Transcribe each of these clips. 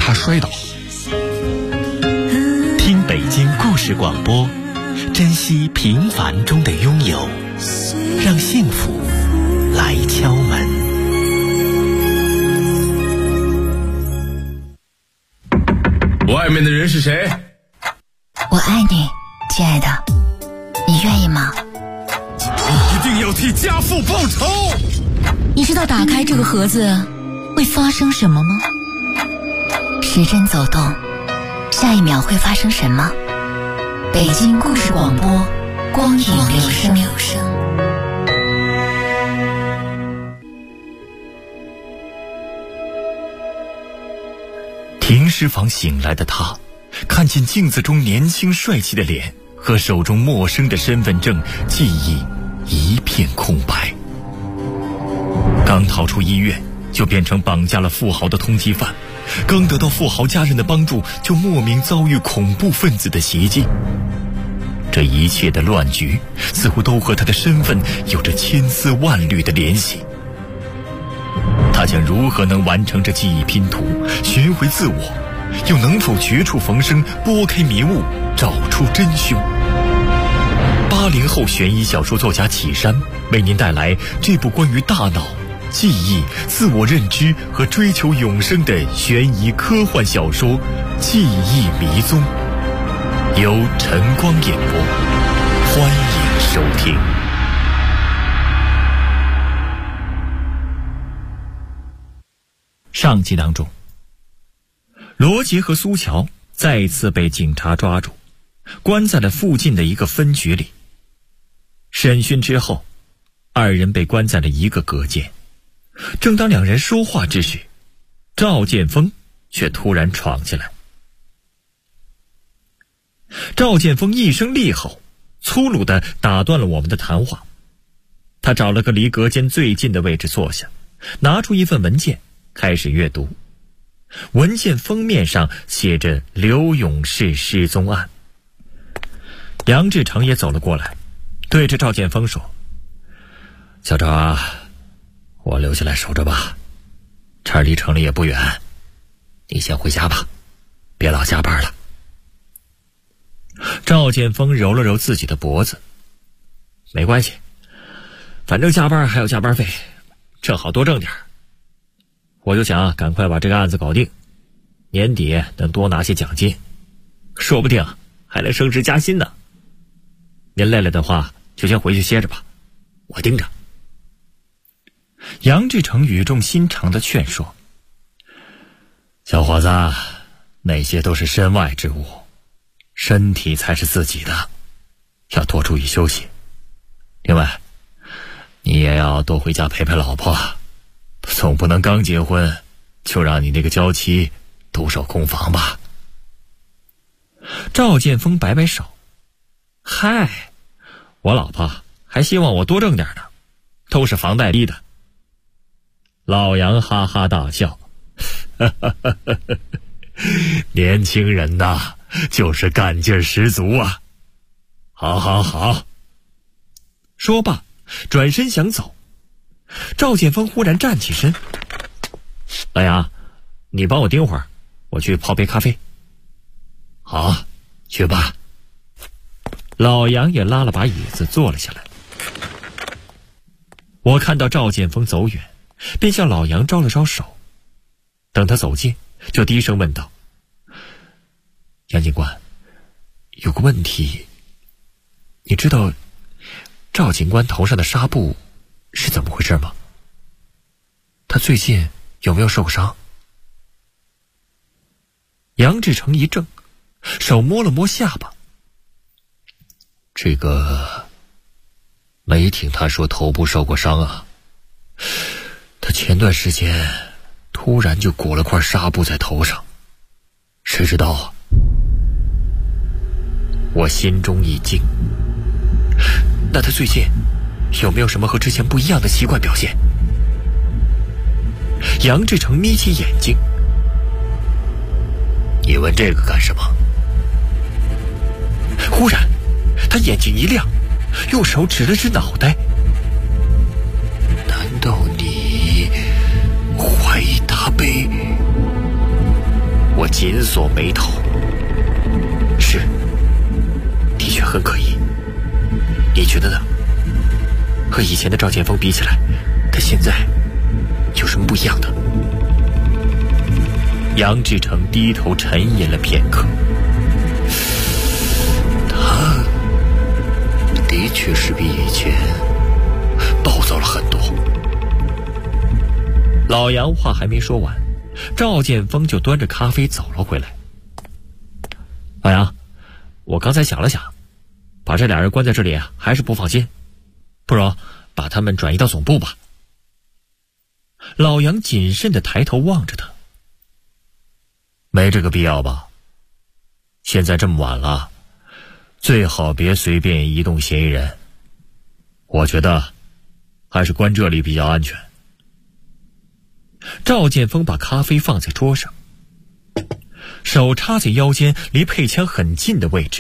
他摔倒。 听北京故事广播，珍惜平凡中的拥有，让幸福来敲门。 外面的人是谁？ 我爱你，亲爱的，你愿意吗？ 一定要替家父报仇！ 你知道打开这个盒子会发生什么吗？时针走动，下一秒会发生什么？北京故事广播，光影留声。 停尸房醒来的他，看见镜子中年轻帅气的脸和手中陌生的身份证，记忆一片空白。刚逃出医院，就变成绑架了富豪的通缉犯；刚得到富豪家人的帮助，就莫名遭遇恐怖分子的袭击。这一切的乱局，似乎都和他的身份有着千丝万缕的联系。他将如何能完成这记忆拼图，寻回自我，又能否绝处逢生，拨开迷雾，找出真凶？80后悬疑小说作家启山为您带来这部关于大脑、记忆、自我认知和追求永生的悬疑科幻小说《记忆迷踪》，由晨光演播，欢迎收听。上集当中，罗杰和苏乔再次被警察抓住，关在了附近的一个分局里。审讯之后，二人被关在了一个隔间。正当两人说话之时，赵建峰却突然闯进来。赵建峰一声厉吼，粗鲁地打断了我们的谈话。他找了个离隔间最近的位置坐下，拿出一份文件开始阅读。文件封面上写着刘永士失踪案。杨志成也走了过来，对着赵建峰说：小赵啊，我留下来守着吧，这儿离城里也不远，你先回家吧，别老加班了。赵建峰揉了揉自己的脖子，没关系，反正加班还有加班费，正好多挣点。我就想赶快把这个案子搞定，年底能多拿些奖金，说不定还能升职加薪呢。您累了的话，就先回去歇着吧，我盯着。杨志成语重心长地劝说：小伙子，那些都是身外之物，身体才是自己的，要多注意休息。另外，你也要多回家陪陪老婆，总不能刚结婚就让你那个娇妻独守空房吧。赵建峰摆摆手：嗨，我老婆还希望我多挣点呢，都是房贷逼的。老杨哈哈大笑：年轻人呐，就是干劲十足啊。好好好。说罢转身想走，赵建峰忽然站起身：老杨，你帮我盯会儿，我去泡杯咖啡。好，去吧。老杨也拉了把椅子坐了下来。我看到赵建峰走远，便向老杨招了招手。等他走近，就低声问道：杨警官，有个问题，你知道赵警官头上的纱布是怎么回事吗？他最近有没有受过伤？杨志成一怔，手摸了摸下巴：这个没听他说头部受过伤啊。他前段时间突然就裹了块纱布在头上，谁知道啊？我心中一惊，那他最近有没有什么和之前不一样的奇怪表现？杨志成眯起眼睛：你问这个干什么？忽然他眼睛一亮，用手指了指脑袋：难道你怀疑他被……我我紧锁眉头。是，的确很可疑。你觉得呢？和以前的赵建锋比起来，他现在有什么不一样的？杨志成低头沉吟了片刻，他的确是比以前暴躁了很多。老杨话还没说完，赵建锋就端着咖啡走了回来。老杨，我刚才想了想，把这俩人关在这里还是不放心，不如把他们转移到总部吧。老杨谨慎地抬头望着他，没这个必要吧？现在这么晚了，最好别随便移动嫌疑人。我觉得还是关这里比较安全。赵建锋把咖啡放在桌上，手插在腰间离配枪很近的位置。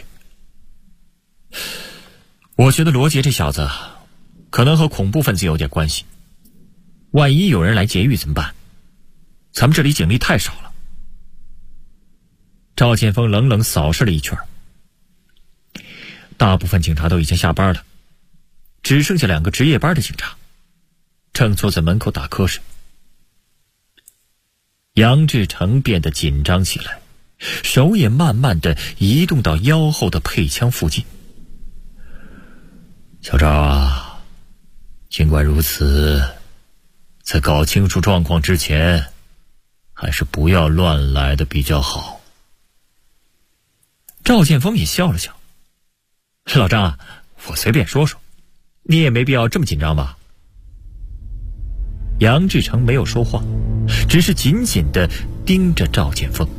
我觉得罗杰这小子可能和恐怖分子有点关系，万一有人来劫狱怎么办？咱们这里警力太少了。赵建锋冷冷扫视了一圈，大部分警察都已经下班了，只剩下2个值夜班的警察，正坐在门口打瞌睡。杨志成变得紧张起来，手也慢慢地移动到腰后的配枪附近。小赵啊，尽管如此，在搞清楚状况之前，还是不要乱来的比较好。赵建锋也笑了笑，老张，我随便说说，你也没必要这么紧张吧？杨志成没有说话，只是紧紧地盯着赵建锋。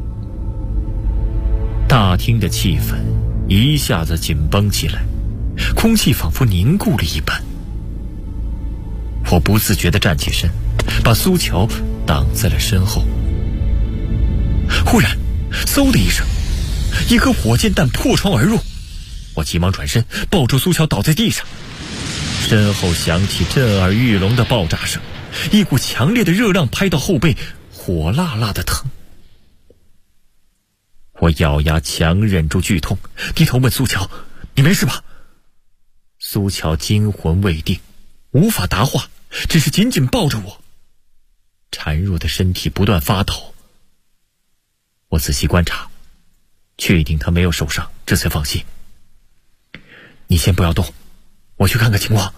大厅的气氛一下子紧绷起来，空气仿佛凝固了一般。我不自觉地站起身，把苏乔挡在了身后。忽然，嗖的一声，一颗火箭弹破窗而入，我急忙转身抱住苏乔倒在地上，身后响起震耳欲聋的爆炸声，一股强烈的热浪拍到后背，火辣辣的疼。我咬牙强忍住剧痛，低头问苏乔：“你没事吧？”苏乔惊魂未定，无法答话，只是紧紧抱着我，孱弱的身体不断发抖。我仔细观察，确定他没有受伤，这才放心。你先不要动，我去看看情况。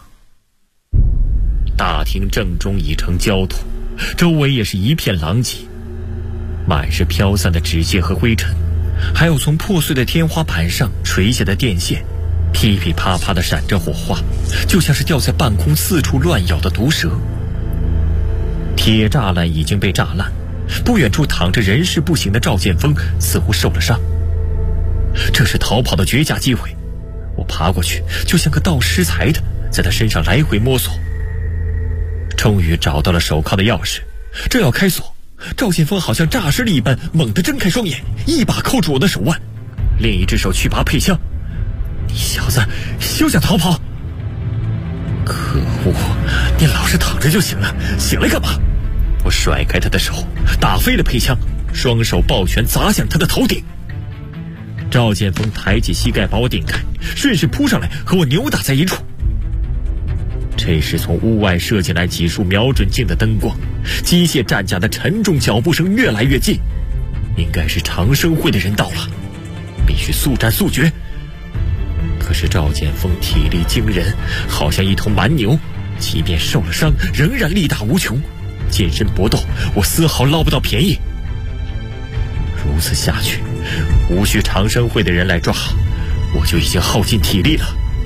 大厅正中已成焦土，周围也是一片狼藉，满是飘散的纸屑和灰尘，还有从破碎的天花板上垂下的电线，噼噼啪啪地闪着火花，就像是吊在半空四处乱咬的毒蛇。铁栅栏已经被炸烂，不远处躺着人事不省的赵建锋，似乎受了伤。这是逃跑的绝佳机会，我爬过去，就像个盗尸材的，在他身上来回摸索。终于找到了手铐的钥匙，正要开锁，赵建锋好像诈尸了一般，猛地睁开双眼，一把扣住我的手腕，另一只手去拔配枪。你小子休想逃跑！可恶，你老实躺着就行了，醒来干嘛？我甩开他的手，打飞了配枪，双手抱拳砸向他的头顶。赵建锋抬起膝盖把我顶开，顺势扑上来和我扭打在一处。这时从屋外射进来几束瞄准镜的灯光，机械战甲的沉重脚步声越来越近，应该是长生会的人到了，必须速战速决。可是赵建锋体力惊人，好像一头蛮牛，即便受了伤仍然力大无穷，近身搏斗我丝毫捞不到便宜。如此下去，无需长生会的人来抓，我就已经耗尽体力了。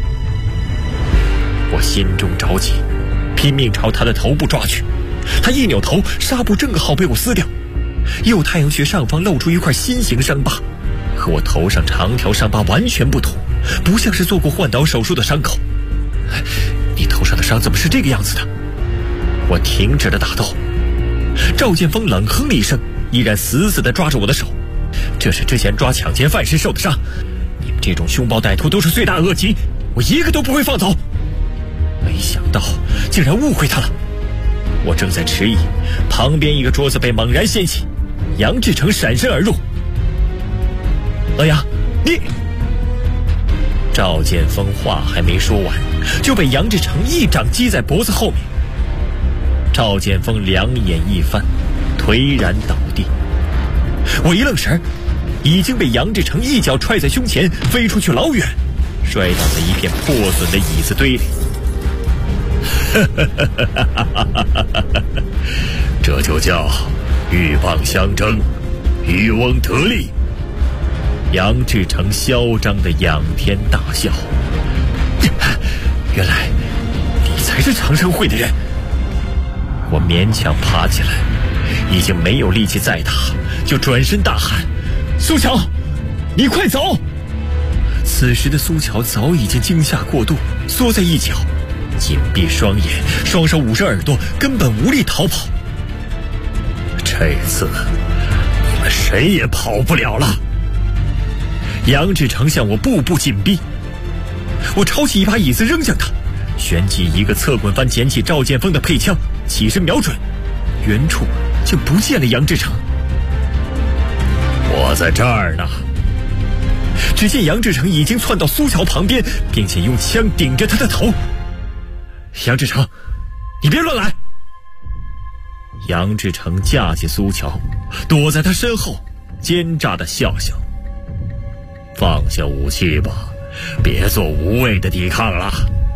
我心中着急，拼命朝他的头部抓去，他一扭头，纱布正好被我撕掉，右太阳穴上方露出一块心形伤疤，和我头上长条伤疤完全不同，不像是做过换刀手术的伤口。你头上的伤怎么是这个样子的？我停止了打斗。赵建锋冷哼了一声，依然死死地抓着我的手。这是之前抓抢劫犯时受的伤，你们这种凶暴歹徒都是罪大恶极，我一个都不会放走。没想到竟然误会他了。我正在迟疑，旁边一个桌子被猛然掀起， 杨志成闪身而入。老杨，你……赵建锋话还没说完，就被杨志成一掌击在脖子后面。赵建锋两眼一翻，颓然倒地。我一愣神，已经被杨志成一脚踹在胸前，飞出去老远，摔倒在一片破损的椅子堆里。 这就叫鹬蚌相争，渔翁得利。 杨志成嚣张的仰天大笑。原来你才是长生会的人。我勉强爬起来，已经没有力气再打，就转身大喊：苏乔，你快走！此时的苏乔早已经惊吓过度，缩在一角，紧闭双眼，双手捂着耳朵，根本无力逃跑。 这次你们谁也跑不了了。 杨志成向我步步紧逼，我抄起一把椅子扔向他，旋即一个侧滚翻捡起赵建锋的配枪，起身瞄准，远处竟不见了杨志成。 我在这儿呢。 只见杨志成已经窜到苏乔旁边，并且用枪顶着他的头。杨志成，你别乱来！杨志成架起苏乔，躲在他身后，奸诈的笑笑。 放下武器吧，别做无谓的抵抗了。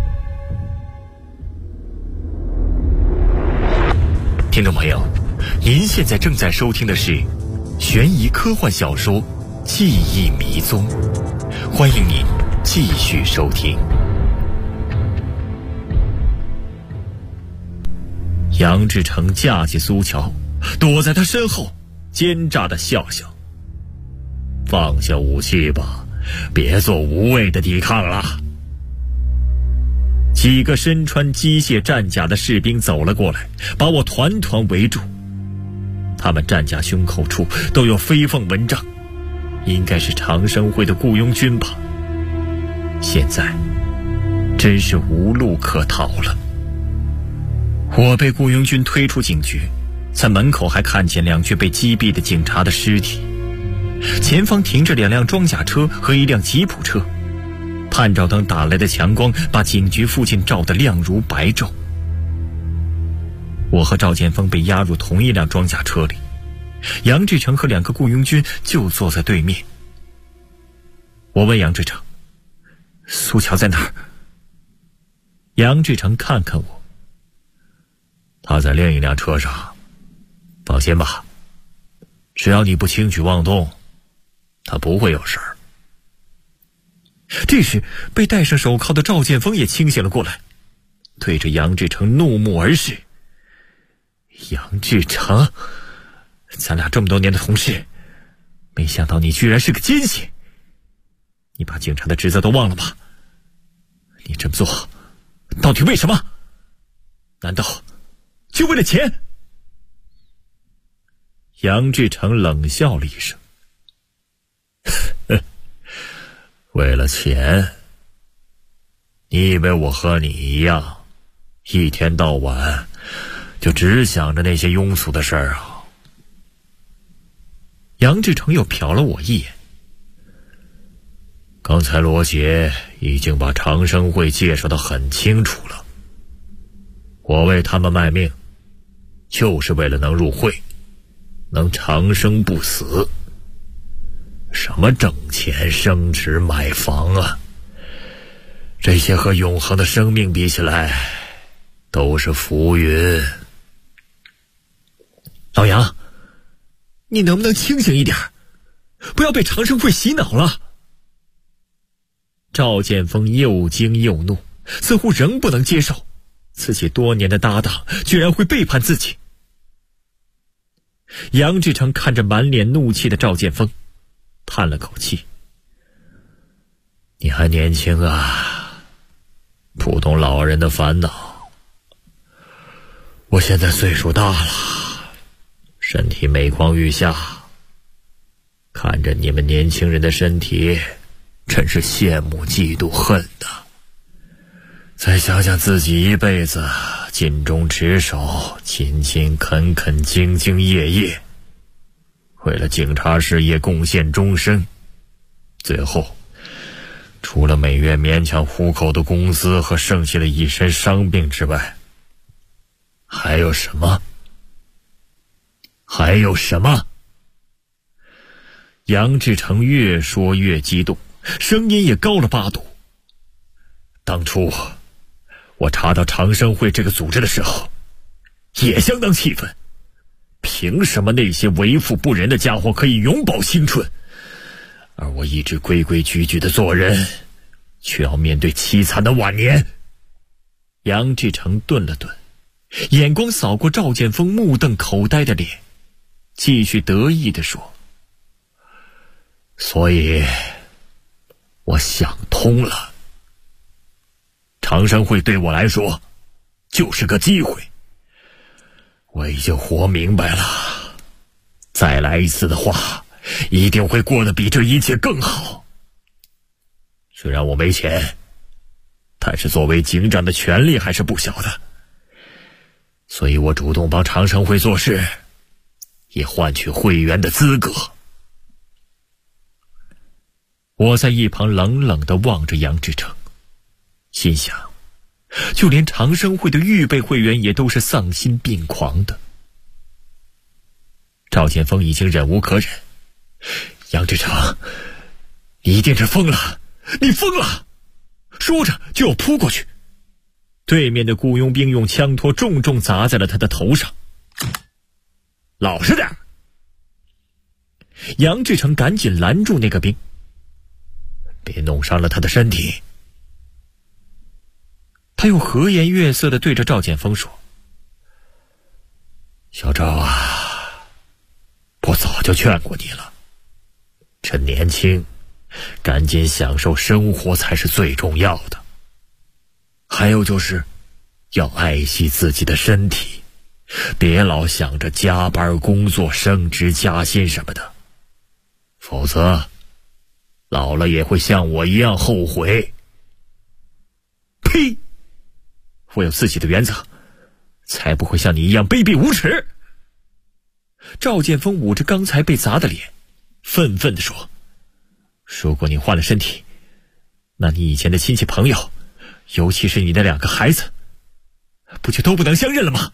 听众朋友，您现在正在收听的是悬疑科幻小说《记忆迷踪》，欢迎您继续收听。杨志成架起苏乔，躲在他身后，奸诈的笑笑。 放下武器吧，别做无谓的抵抗了。 几个身穿机械战甲的士兵走了过来，把我团团围住。他们战甲胸口处都有飞凤纹章，应该是长生会的雇佣军吧。现在真是无路可逃了。我被雇佣军推出警局，在门口还看见2具被击毙的警察的尸体。前方停着2辆装甲车和1辆吉普车，探照灯打来的强光把警局附近照得亮如白昼。我和赵建锋被押入同一辆装甲车里，杨志成和2个雇佣军就坐在对面。我问杨志成：苏乔在哪儿？杨志成看看我： 他在另一辆车上，放心吧，只要你不轻举妄动，他不会有事儿。 这时被戴上手铐的赵建锋也清醒了过来，对着杨志成怒目而视。杨志成，咱俩这么多年的同事，没想到你居然是个奸细。你把警察的职责都忘了吗？你这么做到底为什么？难道就为了钱？杨志成冷笑了一声： 为了钱？你以为我和你一样，一天到晚就只想着那些庸俗的事儿啊？ 杨志成又瞟了我一眼。 刚才罗杰已经把长生会介绍得很清楚了，我为他们卖命，就是为了能入会，能长生不死。什么挣钱、升职、买房啊，这些和永恒的生命比起来，都是浮云。 老杨，你能不能清醒一点，不要被长生会洗脑了？赵建锋又惊又怒，似乎仍不能接受自己多年的搭档居然会背叛自己。杨志成看着满脸怒气的赵建锋，叹了口气： 你还年轻啊，不懂老人的烦恼。我现在岁数大了，身体每况愈下，看着你们年轻人的身体，真是羡慕嫉妒恨的。再想想自己一辈子尽忠职守，勤勤恳恳，兢兢业业， 为了警察事业贡献终身，最后除了每月勉强糊口的工资和剩下的一身伤病之外，还有什么？还有什么？杨志成越说越激动，声音也高了8度。当初我查到长生会这个组织的时候，也相当气愤。凭什么那些为富不仁的家伙可以永葆青春，而我一直规规矩矩的做人，却要面对凄惨的晚年？杨志成顿了顿，眼光扫过赵建锋目瞪口呆的脸，继续得意地说：所以我想通了，长生会对我来说就是个机会。我已经活明白了，再来一次的话，一定会过得比这一切更好。虽然我没钱，但是作为警长的权利还是不小的，所以我主动帮长生会做事，也换取会员的资格。我在一旁冷冷地望着杨志成，心想，就连长生会的预备会员也都是丧心病狂的。赵建锋已经忍无可忍，杨志成，你一定是疯了，你疯了！说着就要扑过去，对面的雇佣兵用枪托重重砸在了他的头上。老实点！杨志成赶紧拦住那个兵，别弄伤了他的身体。他又和颜悦色地对着赵建锋说：小赵啊，我早就劝过你了，趁年轻赶紧享受生活才是最重要的，还有就是要爱惜自己的身体，别老想着加班工作升职加薪什么的，否则老了也会像我一样后悔。呸！我有自己的原则，才不会像你一样卑鄙无耻。赵建锋捂着刚才被砸的脸，愤愤地说：如果你换了身体，那你以前的亲戚朋友，尤其是你的2个孩子，不就都不能相认了吗？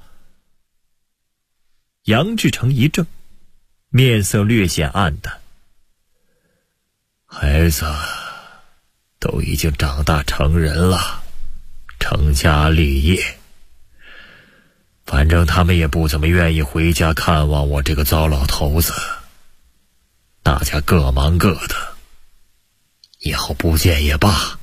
杨志成一怔，面色略显暗淡。孩子都已经长大成人了，成家立业，反正他们也不怎么愿意回家看望我这个糟老头子，大家各忙各的，以后不见也罢。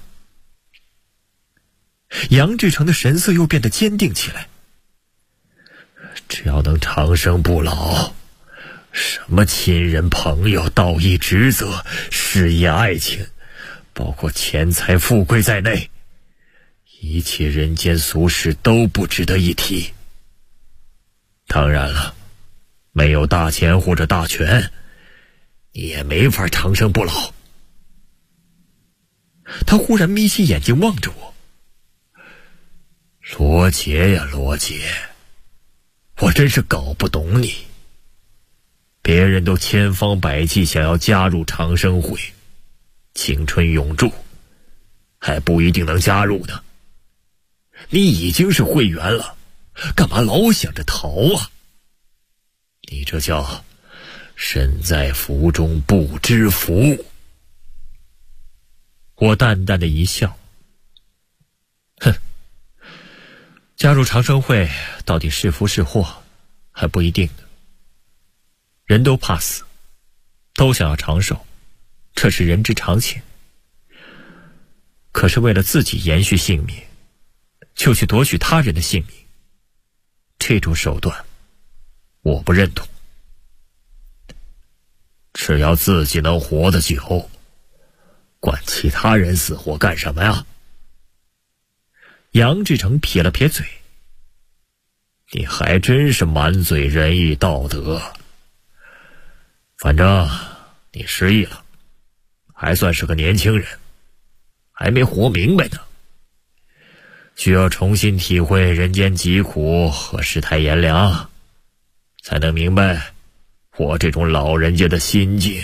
杨志成的神色又变得坚定起来，只要能长生不老，什么亲人朋友、道义职责、事业爱情，包括钱财富贵在内，一切人间俗事都不值得一提。当然了，没有大钱或者大权，你也没法长生不老。他忽然眯起眼睛望着我，罗杰呀罗杰，我真是搞不懂你。别人都千方百计想要加入长生会，青春永驻，还不一定能加入呢。你已经是会员了，干嘛老想着逃啊？你这叫身在福中不知福。我淡淡的一笑，哼，加入长生会到底是福是祸还不一定呢。人都怕死，都想要长寿，这是人之常情。可是为了自己延续性命，就去夺取他人的性命，这种手段我不认同。只要自己能活得久，管其他人死活干什么呀？杨志成撇了撇嘴，你还真是满嘴仁义道德。反正你失忆了，还算是个年轻人，还没活明白呢，需要重新体会人间疾苦和世态炎凉，才能明白我这种老人家的心境。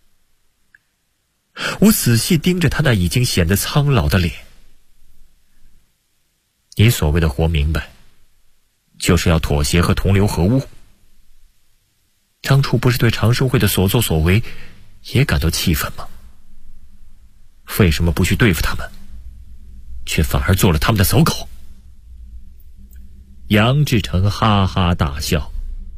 我仔细盯着他那已经显得苍老的脸。你所谓的活明白，就是要妥协和同流合污。当初不是对长生会的所作所为也感到气愤吗？为什么不去对付他们，却反而做了他们的走狗？杨志成哈哈大笑，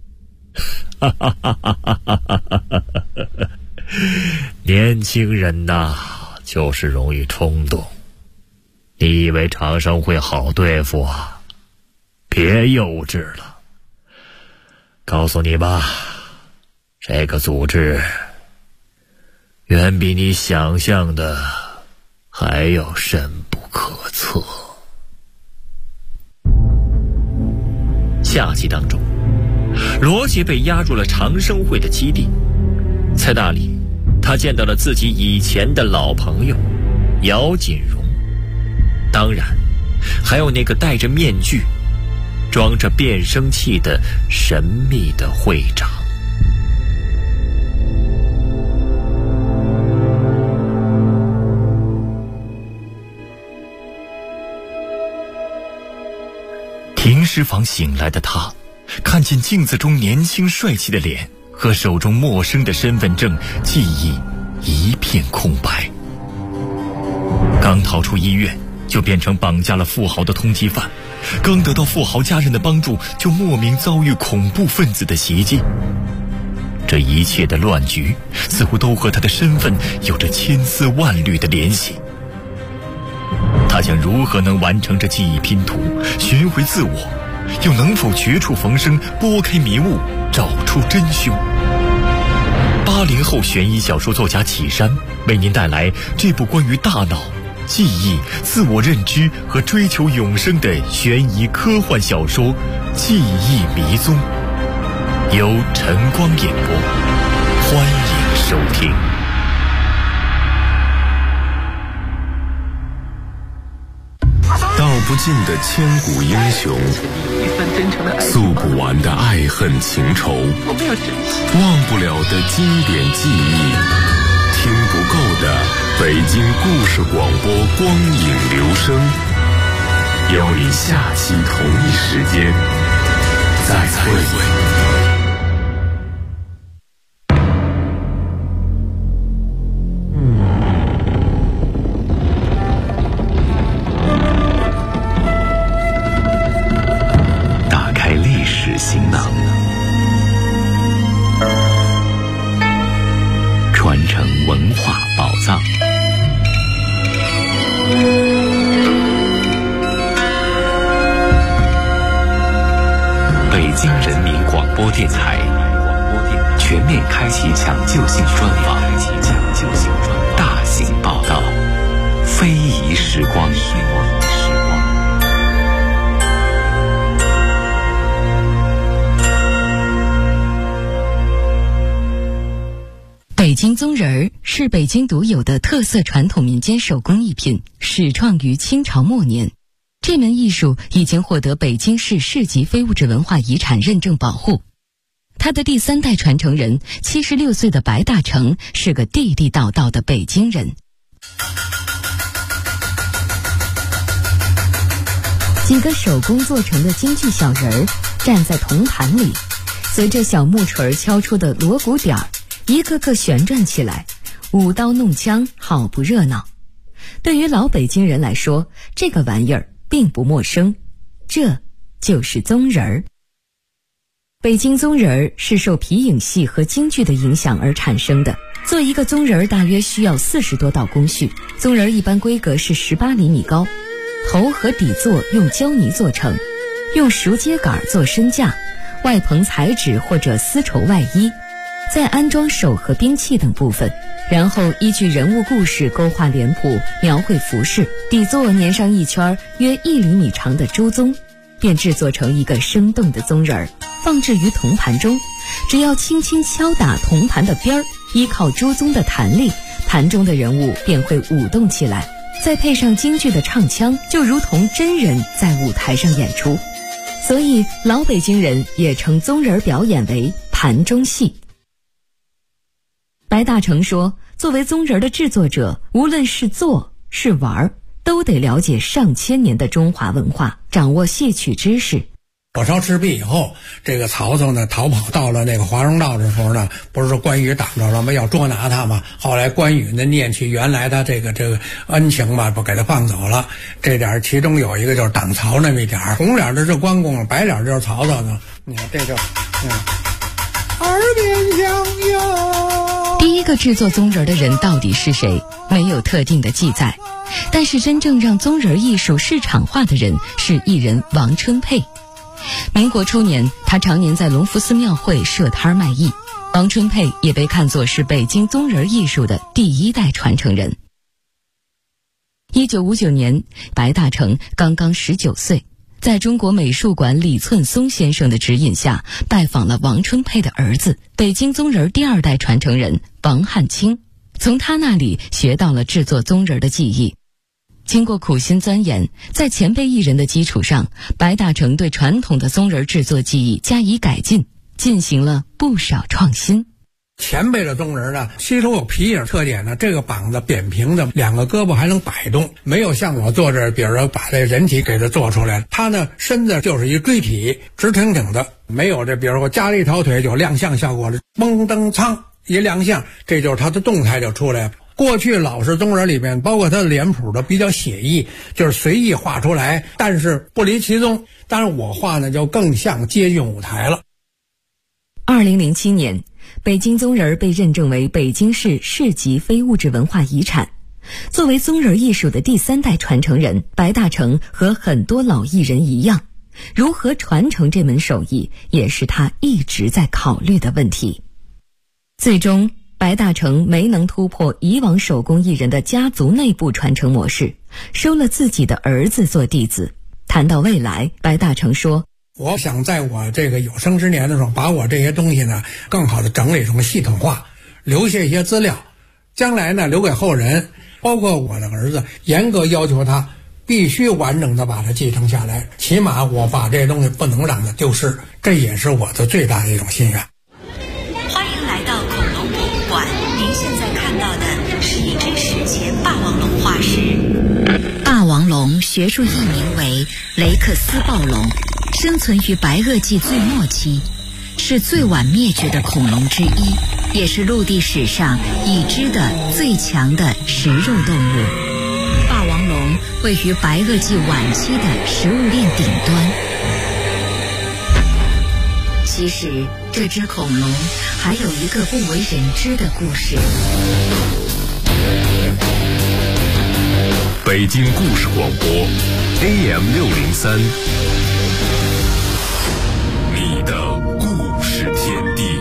年轻人呐，就是容易冲动。你以为长生会好对付啊？别幼稚了。告诉你吧，这个组织远比你想象的还要深不可测。下集当中，罗杰被押入了长生会的基地，在那里他见到了自己以前的老朋友姚锦荣，当然还有那个戴着面具装着变声器的神秘的会长。 停尸房醒来的他，看见镜子中年轻帅气的脸和手中陌生的身份证，记忆一片空白。刚逃出医院，就变成绑架了富豪的通缉犯，刚得到富豪家人的帮助，就莫名遭遇恐怖分子的袭击。这一切的乱局似乎都和他的身份有着千丝万缕的联系。他将如何能完成这记忆拼图，寻回自我，又能否绝处逢生，拨开迷雾，找出真凶？80后悬疑小说作家启山为您带来这部关于大脑、记忆、自我认知和追求永生的悬疑科幻小说《记忆迷踪》，由晨光演播，欢迎收听。 道不尽的千古英雄，诉不完的爱恨情仇，忘不了的经典记忆，听不够的北京故事广播光影留声。邀你下期同一时间再会。行囊，传承文化宝藏。北京人民广播电台全面开启抢救性专访，大型报道，非遗时光。 北京宗人儿是北京独有的特色传统民间手工艺品，始创于清朝末年。这门艺术已经获得北京市市级非物质文化遗产认证保护。他的第3代传承人76岁的白大成是个地地道道的北京人。几个手工做成的京剧小人儿站在铜盘里，随着小木锤敲出的锣鼓点儿，一个个旋转起来，舞刀弄枪，好不热闹。对于老北京人来说，这个玩意儿并不陌生，这就是宗人儿。北京宗人儿是受皮影戏和京剧的影响而产生的。做一个宗人儿大约需要40多道工序，宗人儿一般规格是18厘米高，头和底座用胶泥做成，用熟秸秆做身架，外棚彩纸或者丝绸外衣，再安装手和兵器等部分，然后依据人物故事勾画脸谱，描绘服饰，底座粘上一圈约1厘米长的朱宗，便制作成一个生动的宗人儿，放置于铜盘中。只要轻轻敲打铜盘的边儿，依靠朱宗的弹力，盘中的人物便会舞动起来，再配上京剧的唱腔，就如同真人在舞台上演出。所以老北京人也称宗人表演为盘中戏。 白大成说，作为宗人的制作者，无论是做是玩，都得了解上千年的中华文化，掌握戏曲知识。 火烧赤壁以后，这个曹操呢逃跑到了那个华容道的时候呢，不是说关羽挡着了吗？要捉拿他嘛。后来关羽呢念起原来他这个恩情吧，不给他放走了。这点其中有一个就是挡曹那么一点，红脸的是关公，白脸就是曹操呢。你看这就，耳边响哟。 第一个制作宗人的人到底是谁？没有特定的记载，但是真正让宗人艺术市场化的人是艺人王春佩。民国初年，他常年在隆福寺庙会设摊卖艺。王春佩也被看作是北京宗人艺术的第一代传承人。1959年，白大成刚刚19岁，在中国美术馆李寸松先生的指引下，拜访了王春佩的儿子，北京宗人第二代传承人王汉卿，从他那里学到了制作宗人的技艺。经过苦心钻研，在前辈艺人的基础上，白大成对传统的宗人制作技艺加以改进，进行了不少创新。 前辈的宗人呢，吸收有皮影特点呢，这个膀子扁平的，两个胳膊还能摆动，没有像我做这，比如说把这人体给它做出来，他呢身子就是一锥体，直挺挺的，没有这，比如说加了一条腿就亮相效果了，嘣噔噌一亮相，这就是他的动态就出来了。过去老式宗人里面，包括他的脸谱的比较写意，就是随意画出来，但是不离其宗。当然我画呢就更像接近舞台了。 2007年，北京宗人被认证为北京市市级非物质文化遗产。作为宗人艺术的第三代传承人，白大成和很多老艺人一样，如何传承这门手艺，也是他一直在考虑的问题。最终，白大成没能突破以往手工艺人的家族内部传承模式，收了自己的儿子做弟子。谈到未来，白大成说， 我想在我这个有生之年的时候，把我这些东西呢更好的整理成系统化，留下一些资料，将来呢留给后人，包括我的儿子，严格要求他必须完整的把它继承下来，起码我把这些东西不能让它丢失，这也是我的最大的一种心愿。 欢迎来到恐龙博物馆，您现在看到的是一只史前霸王龙化石。霸王龙学术译名为雷克斯暴龙，生存于白垩纪最末期，是最晚灭绝的恐龙之一，也是陆地史上已知的最强的食肉动物。霸王龙位于白垩纪晚期的食物链顶端。其实这只恐龙还有一个不为人知的故事。 北京故事广播 AM603，你的故事天地。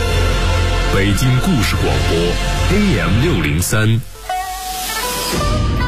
北京故事广播 AM603。